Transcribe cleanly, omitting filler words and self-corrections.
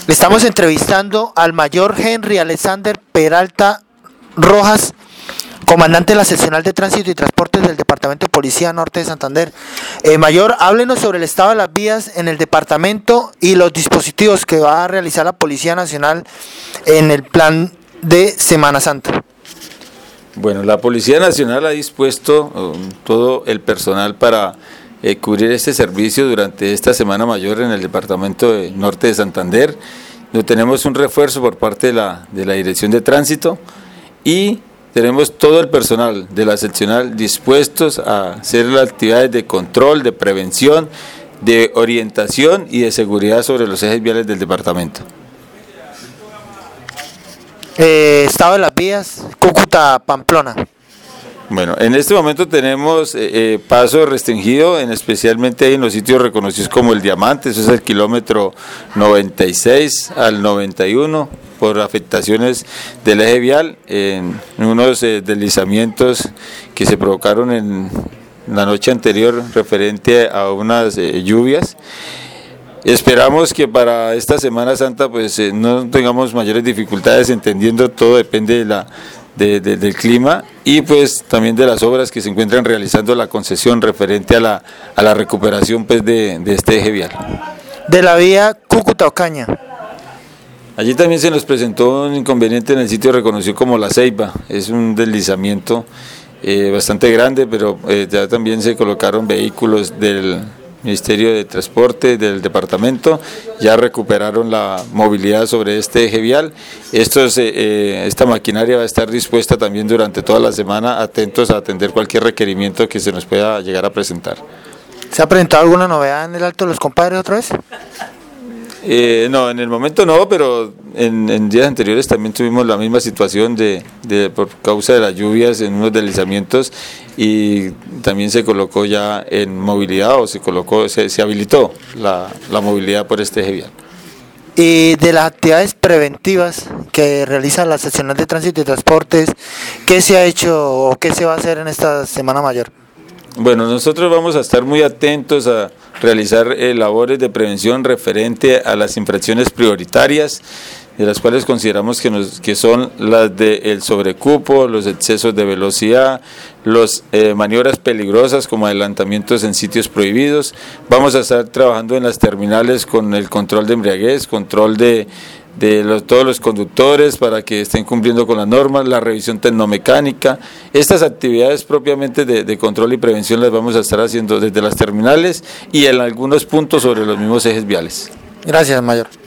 Estamos entrevistando al mayor Henry Alexander Peralta Rojas, comandante de la Seccional de Tránsito y Transportes del Departamento de Policía Norte de Santander. Mayor, háblenos sobre el estado de las vías en el departamento y los dispositivos que va a realizar la Policía Nacional en el plan de Semana Santa. Bueno, la Policía Nacional ha dispuesto todo el personal para cubrir este servicio durante esta Semana Mayor en el Departamento Norte de Santander. Tenemos un refuerzo por parte de la Dirección de Tránsito y tenemos todo el personal de la seccional dispuestos a hacer las actividades de control, de prevención, de orientación y de seguridad sobre los ejes viales del departamento. Estado de las vías, Cúcuta-Pamplona. Bueno, en este momento tenemos paso restringido, especialmente en los sitios reconocidos como el Diamante, eso es el kilómetro 96 al 91, por afectaciones del eje vial, en unos deslizamientos que se provocaron en la noche anterior referente a unas lluvias. Esperamos que para esta Semana Santa pues no tengamos mayores dificultades, entendiendo todo depende del clima y pues también de las obras que se encuentran realizando la concesión referente a la recuperación pues de este eje vial. De la vía Cúcuta-Ocaña. Allí también se nos presentó un inconveniente en el sitio reconocido como La Ceiba, es un deslizamiento bastante grande, pero ya también se colocaron vehículos del Ministerio de Transporte del departamento, ya recuperaron la movilidad sobre este eje vial. Esta maquinaria va a estar dispuesta también durante toda la semana, atentos a atender cualquier requerimiento que se nos pueda llegar a presentar. ¿Se ha presentado alguna novedad en el Alto de los Compadres otra vez? No, en el momento no, pero en días anteriores también tuvimos la misma situación por causa de las lluvias en unos deslizamientos y también se colocó ya en movilidad o se habilitó la movilidad por este eje vial. Y de las actividades preventivas que realiza la Seccional de Tránsito y Transportes, ¿qué se ha hecho o qué se va a hacer en esta Semana Mayor? Bueno, nosotros vamos a estar muy atentos a realizar labores de prevención referente a las infracciones prioritarias, de las cuales consideramos que son las del sobrecupo, los excesos de velocidad, las maniobras peligrosas como adelantamientos en sitios prohibidos. Vamos a estar trabajando en las terminales con el control de embriaguez, control de todos los conductores para que estén cumpliendo con las normas, la revisión tecnomecánica. Estas actividades propiamente de control y prevención las vamos a estar haciendo desde las terminales y en algunos puntos sobre los mismos ejes viales. Gracias, mayor.